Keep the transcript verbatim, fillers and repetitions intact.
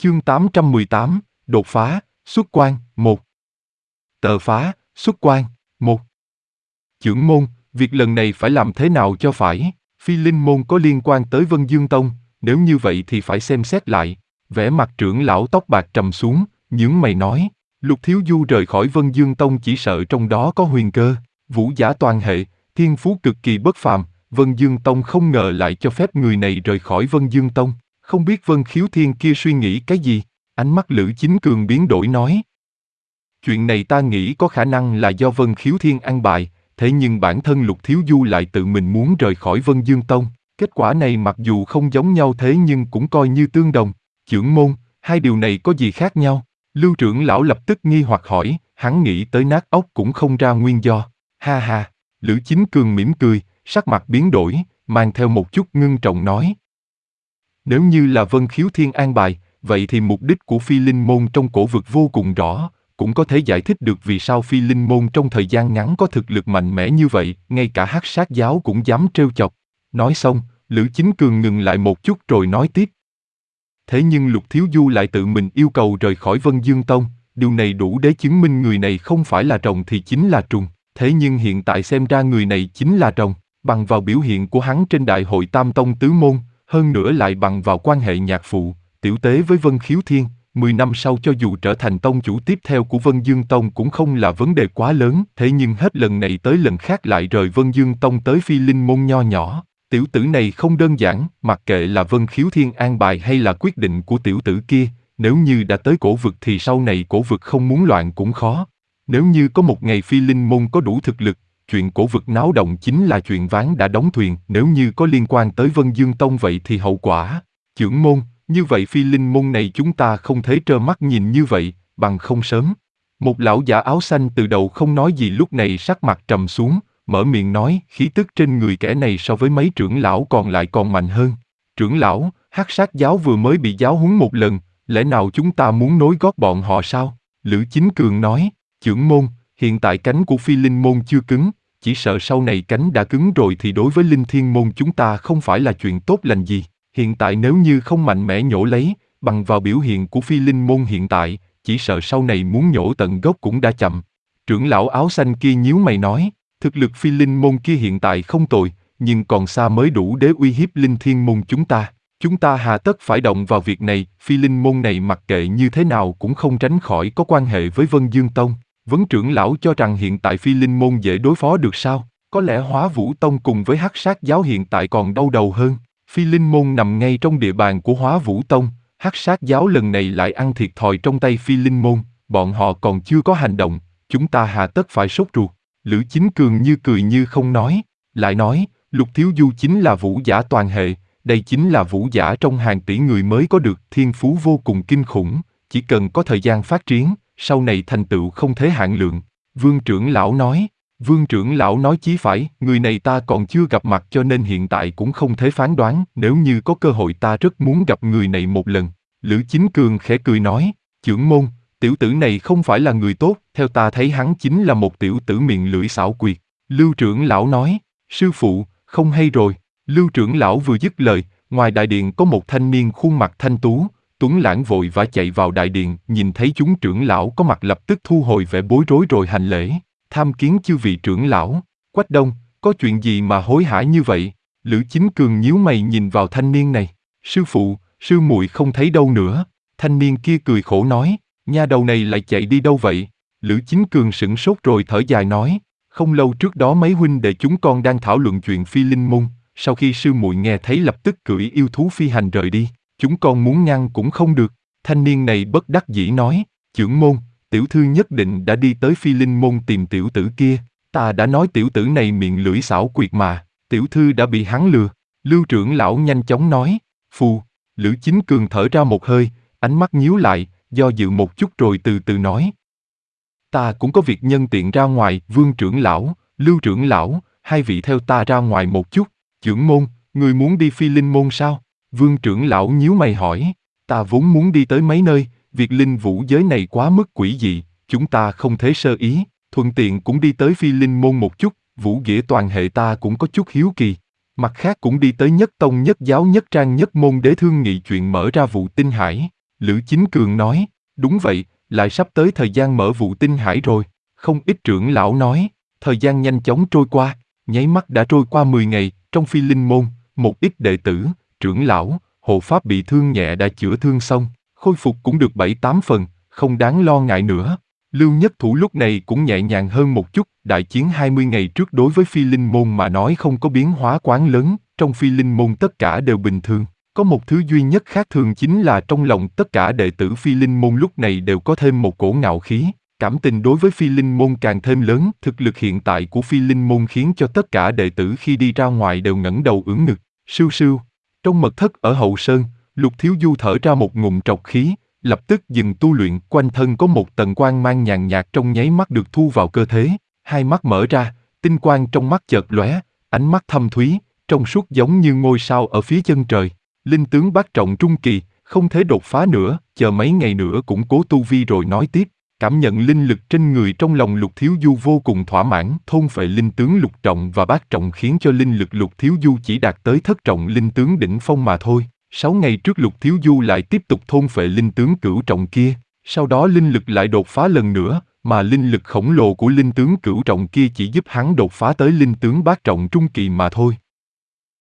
Chương tám trăm mười tám, đột phá, xuất quan, một. Tờ phá, xuất quan, một. Chưởng môn, việc lần này phải làm thế nào cho phải? Phi linh môn có liên quan tới Vân Dương Tông, nếu như vậy thì phải xem xét lại. Vẻ mặt trưởng lão tóc bạc trầm xuống, nhướng mày nói, Lục Thiếu Du rời khỏi Vân Dương Tông chỉ sợ trong đó có huyền cơ, vũ giả toàn hệ, thiên phú cực kỳ bất phàm, Vân Dương Tông không ngờ lại cho phép người này rời khỏi Vân Dương Tông, không biết Vân Khiếu Thiên kia suy nghĩ cái gì? Ánh mắt Lữ Chính Cường biến đổi nói. Chuyện này ta nghĩ có khả năng là do Vân Khiếu Thiên an bài, thế nhưng bản thân Lục Thiếu Du lại tự mình muốn rời khỏi Vân Dương Tông. Kết quả này mặc dù không giống nhau thế nhưng cũng coi như tương đồng. Chưởng môn, hai điều này có gì khác nhau? Lưu trưởng lão lập tức nghi hoặc hỏi, hắn nghĩ tới nát óc cũng không ra nguyên do. Ha ha, Lữ Chính Cường mỉm cười, sắc mặt biến đổi, mang theo một chút ngưng trọng nói. Nếu như là Vân Khiếu Thiên an bài, vậy thì mục đích của Phi Linh Môn trong cổ vực vô cùng rõ, cũng có thể giải thích được vì sao Phi Linh Môn trong thời gian ngắn có thực lực mạnh mẽ như vậy, ngay cả Hắc Sát giáo cũng dám trêu chọc. Nói xong, Lữ Chính Cường ngừng lại một chút rồi nói tiếp. Thế nhưng Lục Thiếu Du lại tự mình yêu cầu rời khỏi Vân Dương Tông, điều này đủ để chứng minh người này không phải là rồng thì chính là trùng. Thế nhưng hiện tại xem ra người này chính là rồng, bằng vào biểu hiện của hắn trên đại hội Tam Tông Tứ Môn, hơn nữa lại bằng vào quan hệ nhạc phụ, tiểu tế với Vân Khiếu Thiên, mười năm sau cho dù trở thành tông chủ tiếp theo của Vân Dương Tông cũng không là vấn đề quá lớn, thế nhưng hết lần này tới lần khác lại rời Vân Dương Tông tới Phi Linh Môn nho nhỏ. Tiểu tử này không đơn giản, mặc kệ là Vân Khiếu Thiên an bài hay là quyết định của tiểu tử kia, nếu như đã tới cổ vực thì sau này cổ vực không muốn loạn cũng khó. Nếu như có một ngày Phi Linh Môn có đủ thực lực, chuyện cổ vực náo động chính là chuyện ván đã đóng thuyền, nếu như có liên quan tới Vân Dương Tông vậy thì hậu quả. Chưởng môn, như vậy Phi Linh Môn này chúng ta không thể trơ mắt nhìn như vậy, bằng không sớm. Một lão giả áo xanh từ đầu không nói gì lúc này sắc mặt trầm xuống, mở miệng nói khí tức trên người kẻ này so với mấy trưởng lão còn lại còn mạnh hơn. Trưởng lão, Hắc Sát giáo vừa mới bị giáo huấn một lần, lẽ nào chúng ta muốn nối gót bọn họ sao? Lữ Chính Cường nói, chưởng môn, hiện tại cánh của Phi Linh Môn chưa cứng, chỉ sợ sau này cánh đã cứng rồi thì đối với Linh Thiên Môn chúng ta không phải là chuyện tốt lành gì. Hiện tại nếu như không mạnh mẽ nhổ lấy, bằng vào biểu hiện của Phi Linh Môn hiện tại, chỉ sợ sau này muốn nhổ tận gốc cũng đã chậm. Trưởng lão áo xanh kia nhíu mày nói, thực lực Phi Linh Môn kia hiện tại không tồi, nhưng còn xa mới đủ để uy hiếp Linh Thiên Môn chúng ta. Chúng ta hà tất phải động vào việc này, Phi Linh Môn này mặc kệ như thế nào cũng không tránh khỏi có quan hệ với Vân Dương Tông. Vấn trưởng lão cho rằng hiện tại Phi Linh Môn dễ đối phó được sao? Có lẽ Hóa Vũ Tông cùng với Hắc Sát giáo hiện tại còn đau đầu hơn. Phi Linh Môn nằm ngay trong địa bàn của Hóa Vũ Tông, Hắc Sát giáo lần này lại ăn thiệt thòi trong tay Phi Linh Môn, bọn họ còn chưa có hành động, chúng ta hà tất phải sốt ruột. Lữ Chính Cường như cười như không nói, lại nói, Lục Thiếu Du chính là vũ giả toàn hệ, đây chính là vũ giả trong hàng tỷ người mới có được, thiên phú vô cùng kinh khủng, chỉ cần có thời gian phát triển, sau này thành tựu không thể hạn lượng. Vương trưởng lão nói, Vương trưởng lão nói chí phải, người này ta còn chưa gặp mặt cho nên hiện tại cũng không thể phán đoán, nếu như có cơ hội ta rất muốn gặp người này một lần. Lữ Chính Cường khẽ cười nói, chưởng môn, tiểu tử này không phải là người tốt, theo ta thấy hắn chính là một tiểu tử miệng lưỡi xảo quyệt. Lưu trưởng lão nói, sư phụ, không hay rồi. Lưu trưởng lão vừa dứt lời, ngoài đại điện có một thanh niên khuôn mặt thanh tú, tuấn lãng vội vã chạy vào đại điện, nhìn thấy chúng trưởng lão có mặt lập tức thu hồi vẻ bối rối rồi hành lễ. Tham kiến chư vị trưởng lão. Quách Đông, có chuyện gì mà hối hả như vậy? Lữ Chính Cường nhíu mày nhìn vào thanh niên này. Sư phụ, sư muội không thấy đâu nữa. Thanh niên kia cười khổ nói, nha đầu này lại chạy đi đâu vậy? Lữ Chính Cường sửng sốt rồi thở dài nói, không lâu trước đó mấy huynh đệ chúng con đang thảo luận chuyện Phi Linh Môn, sau khi sư muội nghe thấy lập tức cưỡi yêu thú phi hành rời đi, chúng con muốn ngăn cũng không được. Thanh niên này bất đắc dĩ nói, chưởng môn, tiểu thư nhất định đã đi tới Phi Linh Môn tìm tiểu tử kia, ta đã nói tiểu tử này miệng lưỡi xảo quyệt mà, tiểu thư đã bị hắn lừa. Lưu trưởng lão nhanh chóng nói, phù. Lữ Chính Cường thở ra một hơi, ánh mắt nhíu lại, do dự một chút rồi từ từ nói, ta cũng có việc nhân tiện ra ngoài. Vương trưởng lão, Lưu trưởng lão, hai vị theo ta ra ngoài một chút. Chưởng môn, người muốn đi Phi Linh Môn sao? Vương trưởng lão nhíu mày hỏi, ta vốn muốn đi tới mấy nơi, việc linh vũ giới này quá mức quỷ dị, chúng ta không thể sơ ý, thuận tiện cũng đi tới Phi Linh Môn một chút, vũ nghĩa toàn hệ ta cũng có chút hiếu kỳ. Mặt khác cũng đi tới nhất tông nhất giáo nhất trang nhất môn để thương nghị chuyện mở ra vụ tinh hải. Lữ Chính Cường nói, đúng vậy, lại sắp tới thời gian mở vụ tinh hải rồi. Không ít trưởng lão nói, thời gian nhanh chóng trôi qua, nháy mắt đã trôi qua mười ngày, trong Phi Linh môn, một ít đệ tử, trưởng lão, hộ pháp bị thương nhẹ đã chữa thương xong, khôi phục cũng được bảy tám phần, không đáng lo ngại nữa. Lưu Nhất Thủ lúc này cũng nhẹ nhàng hơn một chút, đại chiến hai mươi ngày trước đối với Phi Linh môn mà nói không có biến hóa quá lớn, trong Phi Linh môn tất cả đều bình thường. Có một thứ duy nhất khác thường chính là trong lòng tất cả đệ tử Phi Linh môn lúc này đều có thêm một cổ ngạo khí, cảm tình đối với Phi Linh môn càng thêm lớn, thực lực hiện tại của Phi Linh môn khiến cho tất cả đệ tử khi đi ra ngoài đều ngẩng đầu ưỡn ngực. Sưu sưu, trong mật thất ở hậu sơn, Lục Thiếu Du thở ra một ngụm trọc khí, lập tức dừng tu luyện, quanh thân có một tầng quang mang nhàn nhạt trong nháy mắt được thu vào cơ thể, hai mắt mở ra, tinh quang trong mắt chợt lóe, ánh mắt thâm thúy, trong suốt giống như ngôi sao ở phía chân trời. Linh tướng bát trọng trung kỳ, không thể đột phá nữa, chờ mấy ngày nữa củng cố tu vi rồi nói tiếp. Cảm nhận linh lực trên người trong lòng Lục Thiếu Du vô cùng thỏa mãn, thôn phệ linh tướng lục trọng và bát trọng khiến cho linh lực Lục Thiếu Du chỉ đạt tới thất trọng linh tướng đỉnh phong mà thôi. Sáu ngày trước Lục Thiếu Du lại tiếp tục thôn phệ linh tướng cửu trọng kia, sau đó linh lực lại đột phá lần nữa, mà linh lực khổng lồ của linh tướng cửu trọng kia chỉ giúp hắn đột phá tới linh tướng bát trọng trung kỳ mà thôi.